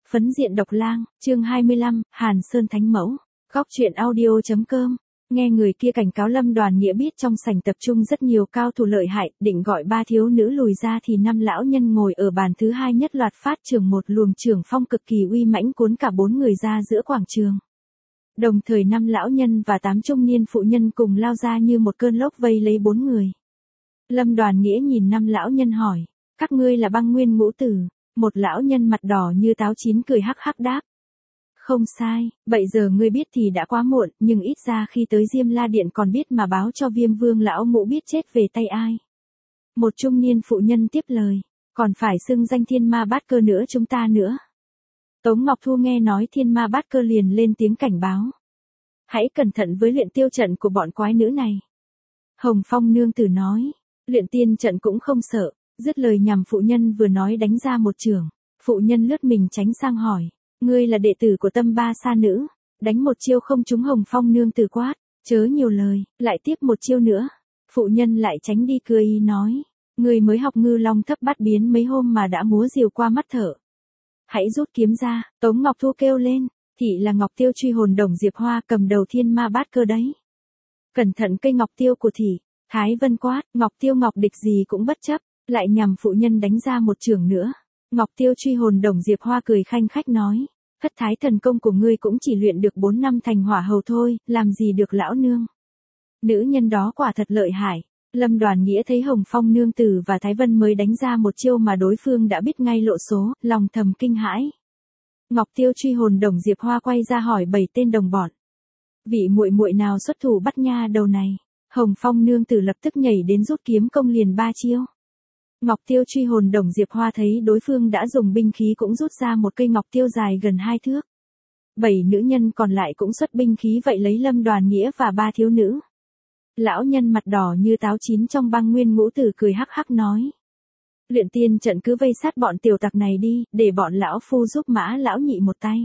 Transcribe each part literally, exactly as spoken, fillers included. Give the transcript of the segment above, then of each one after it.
Phấn diện độc lang, chương hai mươi lăm, Hàn Sơn Thánh Mẫu. Góc truyện audio.com. Nghe người kia cảnh cáo Lâm Đoàn Nghĩa biết trong sảnh tập trung rất nhiều cao thủ lợi hại, định gọi ba thiếu nữ lùi ra thì năm lão nhân ngồi ở bàn thứ hai nhất loạt phát trưởng một luồng trưởng phong cực kỳ uy mãnh cuốn cả bốn người ra giữa quảng trường. Đồng thời năm lão nhân và tám trung niên phụ nhân cùng lao ra như một cơn lốc vây lấy bốn người. Lâm Đoàn Nghĩa nhìn năm lão nhân hỏi, các ngươi là băng nguyên ngũ tử. Một lão nhân mặt đỏ như táo chín cười hắc hắc đáp. Không sai, bây giờ ngươi biết thì đã quá muộn, nhưng ít ra khi tới Diêm La Điện còn biết mà báo cho Viêm Vương lão ngũ biết chết về tay ai. Một trung niên phụ nhân tiếp lời, còn phải xưng danh Thiên Ma Bát Cơ nữa chúng ta nữa. Tống Ngọc Thu nghe nói Thiên Ma Bát Cơ liền lên tiếng cảnh báo. Hãy cẩn thận với luyện tiêu trận của bọn quái nữ này. Hồng Phong nương tử nói, luyện tiên trận cũng không sợ. Dứt lời nhằm phụ nhân vừa nói đánh ra một chưởng, phụ nhân lướt mình tránh sang hỏi, ngươi là đệ tử của Tâm Ba Sa nữ, đánh một chiêu không trúng. Hồng Phong nương tử quát, chớ nhiều lời, lại tiếp một chiêu nữa. Phụ nhân lại tránh đi cười ý nói, ngươi mới học ngư long thấp bát biến mấy hôm mà đã múa diều qua mắt thở. Hãy rút kiếm ra. Tống Ngọc Thu kêu lên, thị là Ngọc Tiêu truy hồn đồng Diệp Hoa cầm đầu Thiên Ma Bát Cơ đấy. Cẩn thận cây ngọc tiêu của thị. Thái Vân quát, Ngọc Tiêu ngọc địch gì cũng bất chấp. Lại nhằm phụ nhân đánh ra một chưởng nữa. Ngọc Tiêu truy hồn đồng Diệp Hoa cười khanh khách nói, thất thái thần công của ngươi cũng chỉ luyện được bốn năm thành hỏa hầu thôi, làm gì được lão nương. Nữ nhân đó quả thật lợi hại. Lâm Đoàn Nghĩa thấy Hồng Phong nương tử và Thái Vân mới đánh ra một chiêu mà đối phương đã biết ngay lộ số, lòng thầm kinh hãi. Ngọc Tiêu truy hồn đồng Diệp Hoa quay ra hỏi bảy tên đồng bọn. Vị muội muội nào xuất thủ bắt nha đầu này? Hồng Phong nương tử lập tức nhảy đến rút kiếm công liền ba chiêu. Ngọc Tiêu truy hồn đồng Diệp Hoa thấy đối phương đã dùng binh khí cũng rút ra một cây ngọc tiêu dài gần hai thước. Bảy nữ nhân còn lại cũng xuất binh khí vậy lấy Lâm Đoàn Nghĩa và ba thiếu nữ. Lão nhân mặt đỏ như táo chín trong băng nguyên ngũ tử cười hắc hắc nói. Luyện tiên trận cứ vây sát bọn tiểu tặc này đi, để bọn lão phu giúp Mã lão nhị một tay.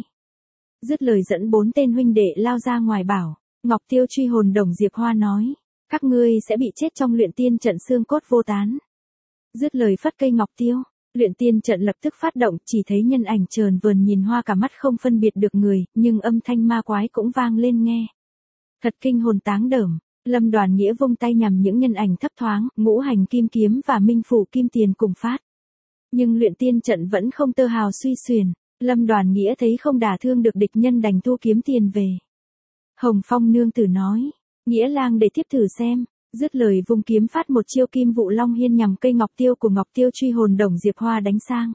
Dứt lời dẫn bốn tên huynh đệ lao ra ngoài bảo, Ngọc Tiêu truy hồn đồng Diệp Hoa nói, các ngươi sẽ bị chết trong luyện tiên trận xương cốt vô tán. Dứt lời phất cây ngọc tiêu, luyện tiên trận lập tức phát động, chỉ thấy nhân ảnh trờn vờn nhìn hoa cả mắt không phân biệt được người, nhưng âm thanh ma quái cũng vang lên nghe. Thật kinh hồn táng đởm. Lâm Đoàn Nghĩa vung tay nhằm những nhân ảnh thấp thoáng, ngũ hành kim kiếm và minh phủ kim tiền cùng phát. Nhưng luyện tiên trận vẫn không tơ hào suy xuyển, Lâm Đoàn Nghĩa thấy không đả thương được địch nhân đành thu kiếm tiền về. Hồng Phong nương tử nói, Nghĩa lang để tiếp thử xem. Dứt lời vung kiếm phát một chiêu kim vụ long hiên nhằm cây ngọc tiêu của Ngọc Tiêu truy hồn đồng Diệp Hoa đánh sang.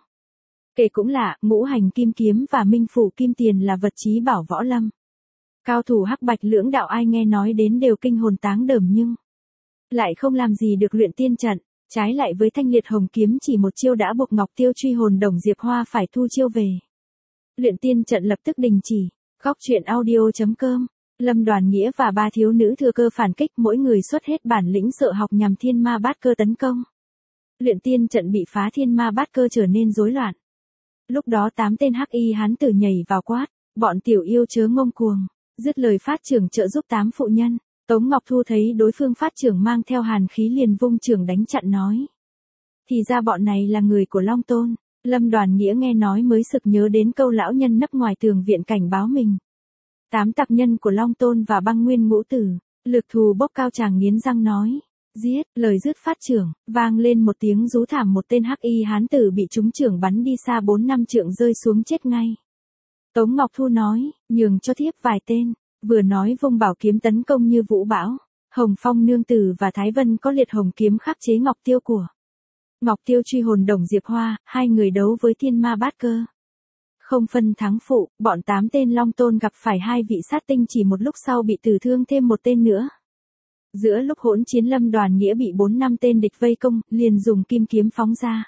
Kể cũng lạ, ngũ hành kim kiếm và minh phủ kim tiền là vật chí bảo võ lâm. Cao thủ hắc bạch lưỡng đạo ai nghe nói đến đều kinh hồn táng đởm nhưng lại không làm gì được luyện tiên trận, trái lại với thanh liệt hồng kiếm chỉ một chiêu đã buộc Ngọc Tiêu truy hồn đồng Diệp Hoa phải thu chiêu về. Luyện tiên trận lập tức đình chỉ. Góc truyện audio.com. Lâm Đoàn Nghĩa và ba thiếu nữ thừa cơ phản kích, mỗi người xuất hết bản lĩnh sợ học nhằm Thiên Ma Bát Cơ tấn công. Luyện tiên trận bị phá, Thiên Ma Bát Cơ trở nên rối loạn. Lúc đó tám tên hắc y hán tử nhảy vào quát, bọn tiểu yêu chớ ngông cuồng. Dứt lời phát trưởng trợ giúp tám phụ nhân. Tống Ngọc Thu thấy đối phương phát trưởng mang theo hàn khí liền vung trưởng đánh chặn nói. Thì ra bọn này là người của Long Tôn. Lâm Đoàn Nghĩa nghe nói mới sực nhớ đến câu lão nhân nấp ngoài tường viện cảnh báo mình. Tám tặc nhân của Long Tôn và băng nguyên ngũ tử, lược thù bốc cao chàng nghiến răng nói, giết. Lời dứt phát trưởng, vang lên một tiếng rú thảm, một tên hắc y hán tử bị trúng trưởng bắn đi xa bốn năm trượng rơi xuống chết ngay. Tống Ngọc Thu nói, nhường cho thiếp vài tên, vừa nói vung bảo kiếm tấn công như vũ bão. Hồng Phong nương tử và Thái Vân có liệt hồng kiếm khắc chế Ngọc Tiêu của Ngọc Tiêu truy hồn đồng Diệp Hoa, hai người đấu với Thiên Ma Bát Cơ. Không phân thắng phụ, bọn tám tên Long Tôn gặp phải hai vị sát tinh, chỉ một lúc sau bị tử thương thêm một tên nữa. Giữa lúc hỗn chiến Lâm Đoàn Nghĩa bị bốn năm tên địch vây công, liền dùng kim kiếm phóng ra.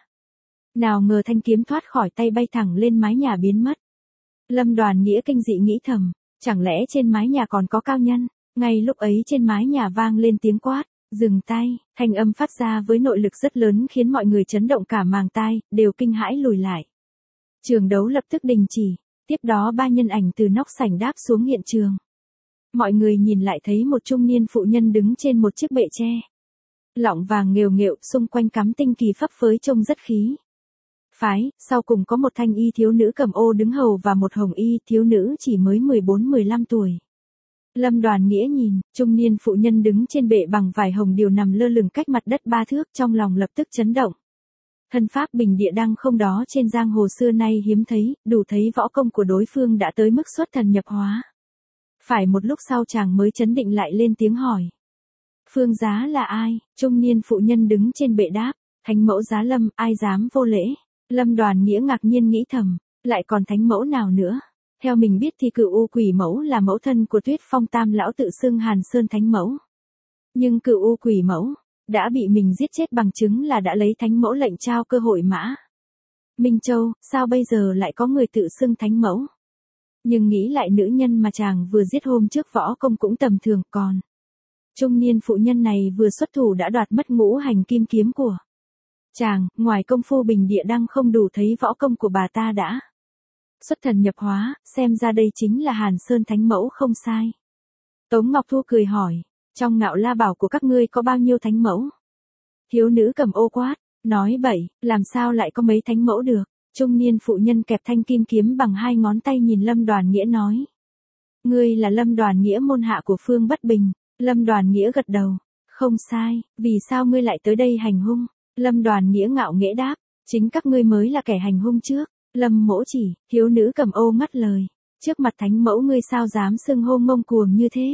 Nào ngờ thanh kiếm thoát khỏi tay bay thẳng lên mái nhà biến mất. Lâm Đoàn Nghĩa kinh dị nghĩ thầm, chẳng lẽ trên mái nhà còn có cao nhân? Ngay lúc ấy trên mái nhà vang lên tiếng quát, dừng tay, thanh âm phát ra với nội lực rất lớn khiến mọi người chấn động cả màng tai, đều kinh hãi lùi lại. Trường đấu lập tức đình chỉ, tiếp đó ba nhân ảnh từ nóc sảnh đáp xuống hiện trường. Mọi người nhìn lại thấy một trung niên phụ nhân đứng trên một chiếc bệ tre. Lọng vàng nghều nghệu, xung quanh cắm tinh kỳ phấp phới trông rất khí phái, sau cùng có một thanh y thiếu nữ cầm ô đứng hầu và một hồng y thiếu nữ chỉ mới mười bốn mười lăm tuổi. Lâm Đoàn Nghĩa nhìn, trung niên phụ nhân đứng trên bệ bằng vải hồng điều nằm lơ lửng cách mặt đất ba thước, trong lòng lập tức chấn động. Thân pháp bình địa đăng không đó trên giang hồ xưa nay hiếm thấy, đủ thấy võ công của đối phương đã tới mức xuất thần nhập hóa. Phải một lúc sau chàng mới chấn định lại lên tiếng hỏi. Phương Giá là ai? Trung niên phụ nhân đứng trên bệ đáp, thánh mẫu Giá Lâm, ai dám vô lễ? Lâm Đoàn Nghĩa ngạc nhiên nghĩ thầm, lại còn thánh mẫu nào nữa? Theo mình biết thì Cửu U Quỷ Mẫu là mẫu thân của Tuyết Phong Tam lão tự xưng Hàn Sơn Thánh Mẫu. Nhưng Cửu U Quỷ Mẫu đã bị mình giết chết bằng chứng là đã lấy Thánh Mẫu lệnh trao cơ hội mã. Minh Châu, sao bây giờ lại có người tự xưng Thánh Mẫu? Nhưng nghĩ lại nữ nhân mà chàng vừa giết hôm trước võ công cũng tầm thường, còn trung niên phụ nhân này vừa xuất thủ đã đoạt mất ngũ hành kim kiếm của chàng, ngoài công phu bình địa đăng không đủ thấy võ công của bà ta đã xuất thần nhập hóa, xem ra đây chính là Hàn Sơn Thánh Mẫu không sai. Tống Ngọc Thu cười hỏi, trong Ngạo La Bảo của các ngươi có bao nhiêu thánh mẫu? Thiếu nữ cầm ô quát, nói bậy, làm sao lại có mấy thánh mẫu được? Trung niên phụ nhân kẹp thanh kim kiếm bằng hai ngón tay nhìn Lâm Đoàn Nghĩa nói. Ngươi là Lâm Đoàn Nghĩa môn hạ của Phương Bất Bình. Lâm Đoàn Nghĩa gật đầu, không sai, vì sao ngươi lại tới đây hành hung? Lâm Đoàn Nghĩa ngạo nghễ đáp, chính các ngươi mới là kẻ hành hung trước. Lâm mỗ chỉ, thiếu nữ cầm ô ngắt lời, trước mặt thánh mẫu ngươi sao dám xưng hô ngông cuồng như thế?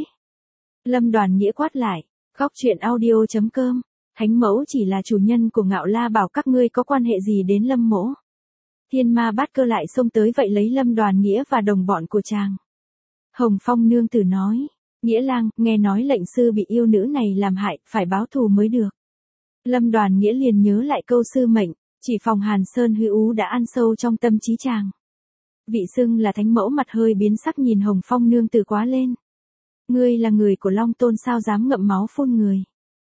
Lâm Đoàn Nghĩa quát lại, góc truyện audio chấm com, thánh mẫu chỉ là chủ nhân của Ngạo La Bảo, các ngươi có quan hệ gì đến Lâm mỗ? Thiên Ma Bát Cơ lại xông tới vậy lấy Lâm Đoàn Nghĩa và đồng bọn của chàng. Hồng Phong nương tử nói, Nghĩa lang, nghe nói lệnh sư bị yêu nữ này làm hại, phải báo thù mới được. Lâm Đoàn Nghĩa liền nhớ lại câu sư mệnh, chỉ phòng Hàn Sơn hư ú đã ăn sâu trong tâm trí chàng. Vị xưng là thánh mẫu mặt hơi biến sắc nhìn Hồng Phong nương tử quá lên. Ngươi là người của Long Tôn sao dám ngậm máu phun người?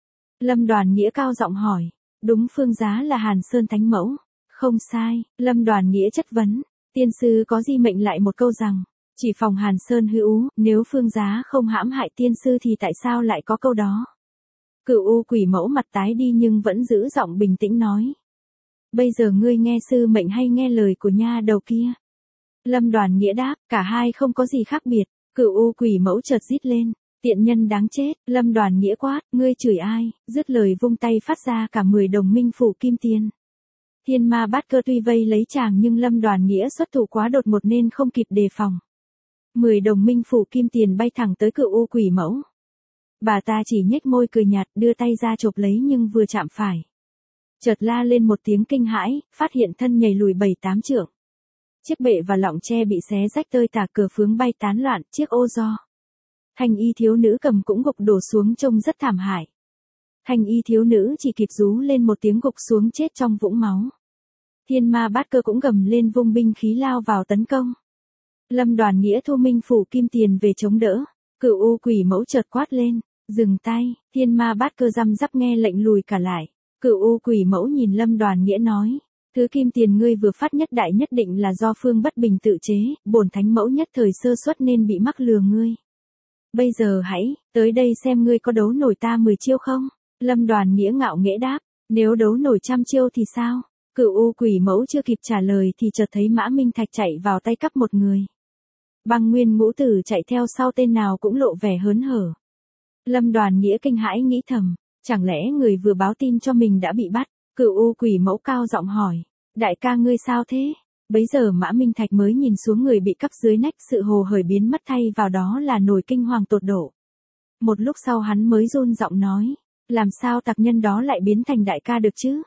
Lâm Đoàn Nghĩa cao giọng hỏi, đúng Phương Giá là Hàn Sơn thánh mẫu. Không sai, Lâm Đoàn Nghĩa chất vấn, tiên sư có di mệnh lại một câu rằng, chỉ phòng Hàn Sơn hư ú, nếu Phương Giá không hãm hại tiên sư thì tại sao lại có câu đó? Cửu U Quỷ Mẫu mặt tái đi nhưng vẫn giữ giọng bình tĩnh nói. Bây giờ ngươi nghe sư mệnh hay nghe lời của nha đầu kia? Lâm Đoàn Nghĩa đáp, cả hai không có gì khác biệt. Cửu U Quỷ Mẫu chợt rít lên, tiện nhân đáng chết. Lâm Đoàn Nghĩa quát, ngươi chửi ai? Dứt lời vung tay phát ra cả mười đồng minh phủ kim tiền. Thiên Ma Bát Cơ tuy vây lấy chàng nhưng Lâm Đoàn Nghĩa xuất thủ quá đột ngột nên không kịp đề phòng. Mười đồng minh phủ kim tiền bay thẳng tới Cửu U Quỷ Mẫu. Bà ta chỉ nhếch môi cười nhạt, đưa tay ra chộp lấy nhưng vừa chạm phải, chợt la lên một tiếng kinh hãi, phát hiện thân nhảy lùi bảy tám trượng. Chiếc bệ và lọng tre bị xé rách tơi tả, cờ phướng bay tán loạn, chiếc ô do thanh y thiếu nữ cầm cũng gục đổ xuống trông rất thảm hại. Thanh y thiếu nữ chỉ kịp rú lên một tiếng gục xuống chết trong vũng máu. Thiên Ma Bát Cơ cũng gầm lên vung binh khí lao vào tấn công. Lâm Đoàn Nghĩa thu minh phủ kim tiền về chống đỡ. Cửu U Quỷ Mẫu chợt quát lên, dừng tay. Thiên Ma Bát Cơ răm rắp nghe lệnh lùi cả lại. Cửu U Quỷ Mẫu nhìn Lâm Đoàn Nghĩa nói, thứ kim tiền ngươi vừa phát nhất đại nhất định là do Phương Bất Bình tự chế, bổn thánh mẫu nhất thời sơ suất nên bị mắc lừa ngươi. Bây giờ hãy, tới đây xem ngươi có đấu nổi ta mười chiêu không? Lâm Đoàn Nghĩa ngạo nghễ đáp, nếu đấu nổi trăm chiêu thì sao? Cửu U Quỷ Mẫu chưa kịp trả lời thì chợt thấy Mã Minh Thạch chạy vào tay cắp một người. Băng Nguyên Ngũ Tử chạy theo sau, tên nào cũng lộ vẻ hớn hở. Lâm Đoàn Nghĩa kinh hãi nghĩ thầm, chẳng lẽ người vừa báo tin cho mình đã bị bắt? Cửu U Quỷ Mẫu cao giọng hỏi, đại ca ngươi sao thế? Bấy giờ Mã Minh Thạch mới nhìn xuống người bị cắp dưới nách, sự hồ hởi biến mất thay vào đó là nỗi kinh hoàng tột độ. Một lúc sau hắn mới run giọng nói, làm sao tặc nhân đó lại biến thành đại ca được chứ?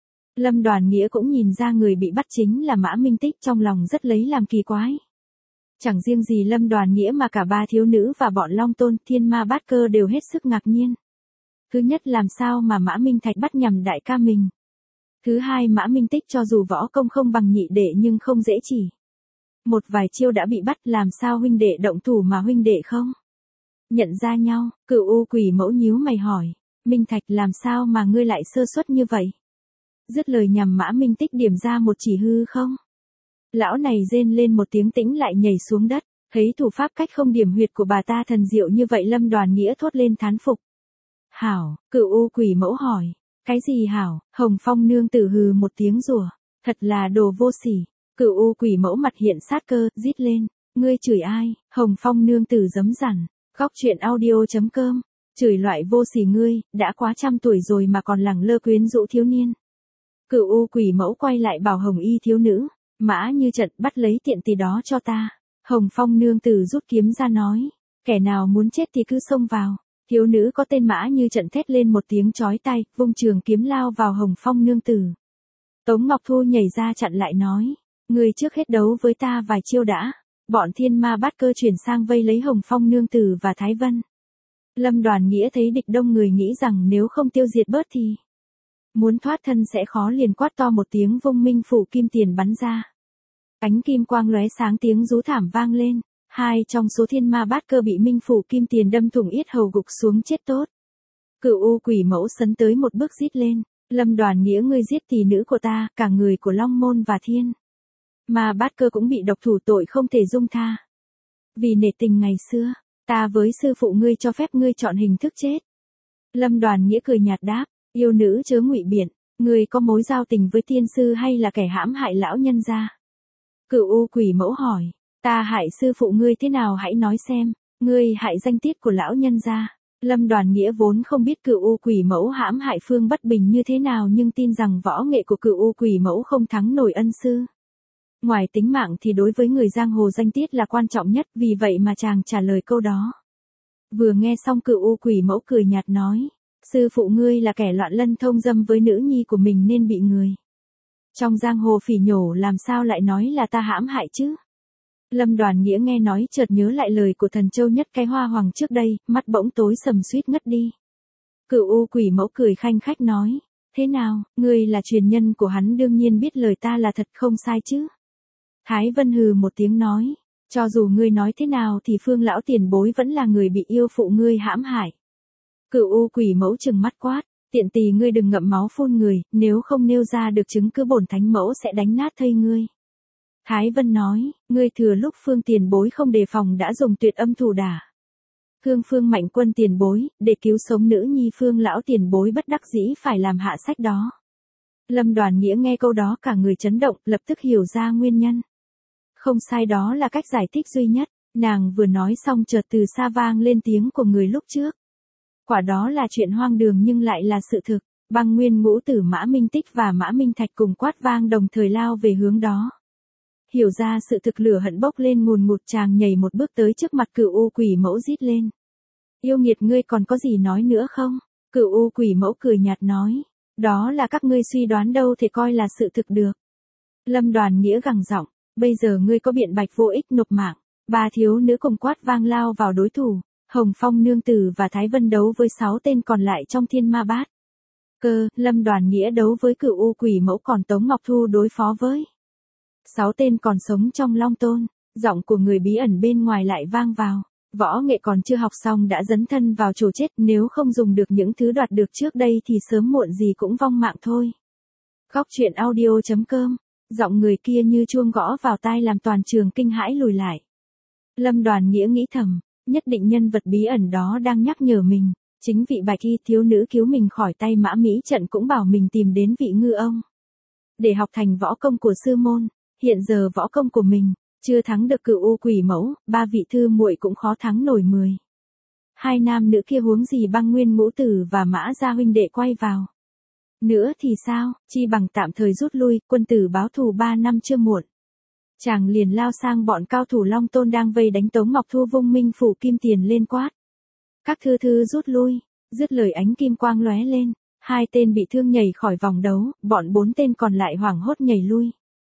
Lâm Đoàn Nghĩa cũng nhìn ra người bị bắt chính là Mã Minh Tích, trong lòng rất lấy làm kỳ quái. Chẳng riêng gì Lâm Đoàn Nghĩa mà cả ba thiếu nữ và bọn Long Tôn, Thiên Ma Bát Cơ đều hết sức ngạc nhiên. Thứ nhất, làm sao mà Mã Minh Thạch bắt nhầm đại ca mình? Thứ hai, Mã Minh Tích cho dù võ công không bằng nhị đệ nhưng không dễ chỉ. Một vài chiêu đã bị bắt, làm sao huynh đệ động thủ mà huynh đệ không nhận ra nhau? Cửu U Quỷ Mẫu nhíu mày hỏi, Minh Thạch làm sao mà ngươi lại sơ suất như vậy? Dứt lời nhằm Mã Minh Tích điểm ra một chỉ hư không. Lão này rên lên một tiếng tĩnh lại nhảy xuống đất, thấy thủ pháp cách không điểm huyệt của bà ta thần diệu như vậy, Lâm Đoàn Nghĩa thốt lên thán phục. Hảo, Cửu U Quỷ Mẫu hỏi, cái gì hảo? Hồng Phong nương tử hừ một tiếng rủa, Thật là đồ vô sỉ. Cửu U quỷ mẫu mặt hiện sát cơ, rít lên. Ngươi chửi ai? Hồng Phong nương tử giấm dằn. Góc truyện audio chấm com. Chửi loại vô sỉ ngươi, đã quá trăm tuổi rồi mà còn lẳng lơ quyến rũ thiếu niên. Cửu U quỷ mẫu quay lại bảo Hồng Y thiếu nữ. Mã như trận bắt lấy tiện tỳ đó cho ta. Hồng Phong nương tử rút kiếm ra nói. Kẻ nào muốn chết thì cứ xông vào. Thiếu nữ có tên Mã như trận thét lên một tiếng chói tai, vung trường kiếm lao vào Hồng Phong nương tử. Tống Ngọc Thu nhảy ra chặn lại nói. Ngươi trước hết đấu với ta vài chiêu đã. Bọn thiên ma bát cơ chuyển sang vây lấy Hồng Phong nương tử và Thái Vân. Lâm Đoàn Nghĩa thấy địch đông người nghĩ rằng nếu không tiêu diệt bớt thì muốn thoát thân sẽ khó, liền quát to một tiếng vung minh phủ kim tiền bắn ra. Ánh kim quang lóe sáng, tiếng rú thảm vang lên. Hai trong số thiên ma bát cơ bị minh phủ kim tiền đâm thủng yết hầu gục xuống chết tốt. Cửu U quỷ mẫu sấn tới một bước rít lên. Lâm Đoàn Nghĩa, ngươi giết tỷ nữ của ta, cả người của Long Môn và Thiên Ma bát cơ cũng bị độc thủ, tội không thể dung tha. Vì nể tình ngày xưa, ta với sư phụ ngươi cho phép ngươi chọn hình thức chết. Lâm Đoàn Nghĩa cười nhạt đáp, yêu nữ chớ ngụy biện, ngươi có mối giao tình với tiên sư hay là kẻ hãm hại lão nhân gia? Cửu U quỷ mẫu hỏi, ta hại sư phụ ngươi thế nào hãy nói xem, ngươi hại danh tiết của lão nhân gia. Lâm Đoàn Nghĩa vốn không biết Cửu U quỷ mẫu hãm hại Phương Bất Bình như thế nào, nhưng tin rằng võ nghệ của Cửu U quỷ mẫu không thắng nổi ân sư. Ngoài tính mạng thì đối với người giang hồ danh tiết là quan trọng nhất, vì vậy mà chàng trả lời câu đó. Vừa nghe xong Cửu U quỷ mẫu cười nhạt nói, sư phụ ngươi là kẻ loạn lân thông dâm với nữ nhi của mình nên bị người trong giang hồ phỉ nhổ, làm sao lại nói là ta hãm hại chứ? Lâm Đoàn Nghĩa nghe nói chợt nhớ lại lời của thần châu nhất cái hoa hoàng trước đây, mắt bỗng tối sầm suýt ngất đi. Cửu U quỷ mẫu cười khanh khách nói, thế nào, ngươi là truyền nhân của hắn đương nhiên biết lời ta là thật không sai chứ? Thái Vân hừ một tiếng nói, cho dù ngươi nói thế nào thì Phương lão tiền bối vẫn là người bị yêu phụ ngươi hãm hại. Cửu U quỷ mẫu trừng mắt quát, tiện tỳ ngươi đừng ngậm máu phun người, nếu không nêu ra được chứng cứ bổn thánh mẫu sẽ đánh nát thây ngươi. Thái Vân nói, ngươi thừa lúc Phương tiền bối không đề phòng đã dùng tuyệt âm thủ đả thương Phương Mạnh Quân tiền bối, để cứu sống nữ nhi Phương lão tiền bối bất đắc dĩ phải làm hạ sách đó. Lâm Đoàn Nghĩa nghe câu đó cả người chấn động, lập tức hiểu ra nguyên nhân. Không sai, đó là cách giải thích duy nhất. Nàng vừa nói xong chợt từ xa vang lên tiếng của người lúc trước. Quả đó là chuyện hoang đường nhưng lại là sự thực. Băng Nguyên ngũ tử Mã Minh Tích và Mã Minh Thạch cùng quát vang đồng thời lao về hướng đó. Hiểu ra sự thực, lửa hận bốc lên ngùn ngụt, chàng nhảy một bước tới trước mặt Cửu U quỷ mẫu rít lên. Yêu nghiệt, ngươi còn có gì nói nữa không? Cửu U quỷ mẫu cười nhạt nói. Đó là các ngươi suy đoán, đâu thể coi là sự thực được. Lâm Đoàn Nghĩa gằn giọng, bây giờ ngươi có biện bạch vô ích, nộp mạng. Ba thiếu nữ cùng quát vang lao vào đối thủ. Hồng Phong nương tử và Thái Vân đấu với sáu tên còn lại trong thiên ma bát cơ. Lâm Đoàn Nghĩa đấu với Cửu U quỷ mẫu, còn Tống Ngọc Thu đối phó với sáu tên còn sống trong Long Tôn. Giọng của người bí ẩn bên ngoài lại vang vào. Võ nghệ còn chưa học xong đã dấn thân vào chỗ chết, nếu không dùng được những thứ đoạt được trước đây thì sớm muộn gì cũng vong mạng thôi. Góc truyện audio chấm com. Giọng người kia như chuông gõ vào tai làm toàn trường kinh hãi lùi lại. Lâm Đoàn Nghĩa nghĩ thầm, nhất định nhân vật bí ẩn đó đang nhắc nhở mình. Chính vị bạch y thiếu nữ cứu mình khỏi tay Mã Mỹ Trận cũng bảo mình tìm đến vị ngư ông để học thành võ công của sư môn. Hiện giờ võ công của mình chưa thắng được Cửu U quỷ mẫu, ba vị thư muội cũng khó thắng nổi mười hai nam nữ kia, huống gì Băng Nguyên ngũ tử và Mã gia huynh đệ quay vào nữa thì sao, chi bằng tạm thời rút lui, quân tử báo thù ba năm chưa muộn. Chàng liền lao sang bọn cao thủ Long Tôn đang vây đánh Tống Ngọc Thu, vung minh phủ kim tiền lên quát. Các thư thư rút lui, dứt lời ánh kim quang lóe lên, hai tên bị thương nhảy khỏi vòng đấu, bọn bốn tên còn lại hoảng hốt nhảy lui.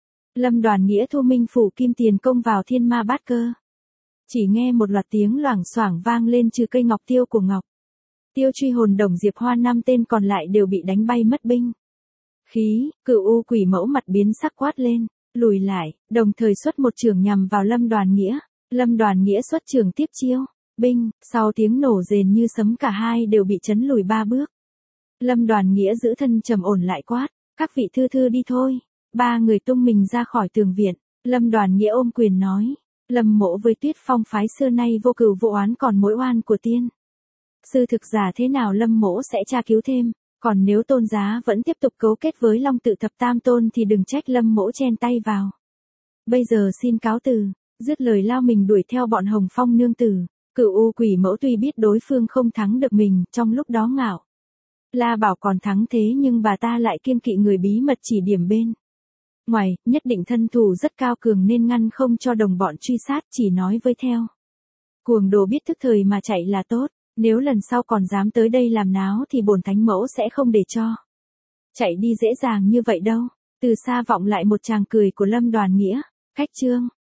Lâm Đoàn Nghĩa thu minh phủ kim tiền công vào thiên ma bát cơ. Chỉ nghe một loạt tiếng loảng xoảng vang lên, trừ cây ngọc tiêu của Ngọc Tiêu truy hồn đồng Diệp Hoa, năm tên còn lại đều bị đánh bay mất binh khí. Cửu U quỷ mẫu mặt biến sắc quát lên, lùi lại, đồng thời xuất một chưởng nhằm vào Lâm Đoàn Nghĩa. Lâm Đoàn Nghĩa xuất chưởng tiếp chiêu, binh, sau tiếng nổ rền như sấm cả hai đều bị chấn lùi ba bước. Lâm Đoàn Nghĩa giữ thân trầm ổn lại quát, các vị thư thư đi thôi. Ba người tung mình ra khỏi tường viện. Lâm Đoàn Nghĩa ôm quyền nói, Lâm mỗ với Tuyết Phong phái xưa nay vô cừu vô oán, còn mối oan của tiên sư thực giả thế nào Lâm mỗ sẽ tra cứu thêm. Còn nếu Tôn Giá vẫn tiếp tục cấu kết với Long Tự Thập Tam Tôn thì đừng trách Lâm Mỗ chen tay vào. Bây giờ xin cáo từ, dứt lời lao mình đuổi theo bọn Hồng Phong nương tử. Cửu U Quỷ Mẫu tuy biết đối phương không thắng được mình, trong lúc đó ngạo. La bảo còn thắng thế nhưng bà ta lại kiêng kỵ người bí mật chỉ điểm bên. Ngoài, nhất định thân thủ rất cao cường nên ngăn không cho đồng bọn truy sát, chỉ nói với theo. Cuồng đồ biết thức thời mà chạy là tốt, nếu lần sau còn dám tới đây làm náo thì bổn thánh mẫu sẽ không để cho. Chạy đi dễ dàng như vậy đâu. Từ xa vọng lại một tràng cười của Lâm Đoàn Nghĩa. Cách chương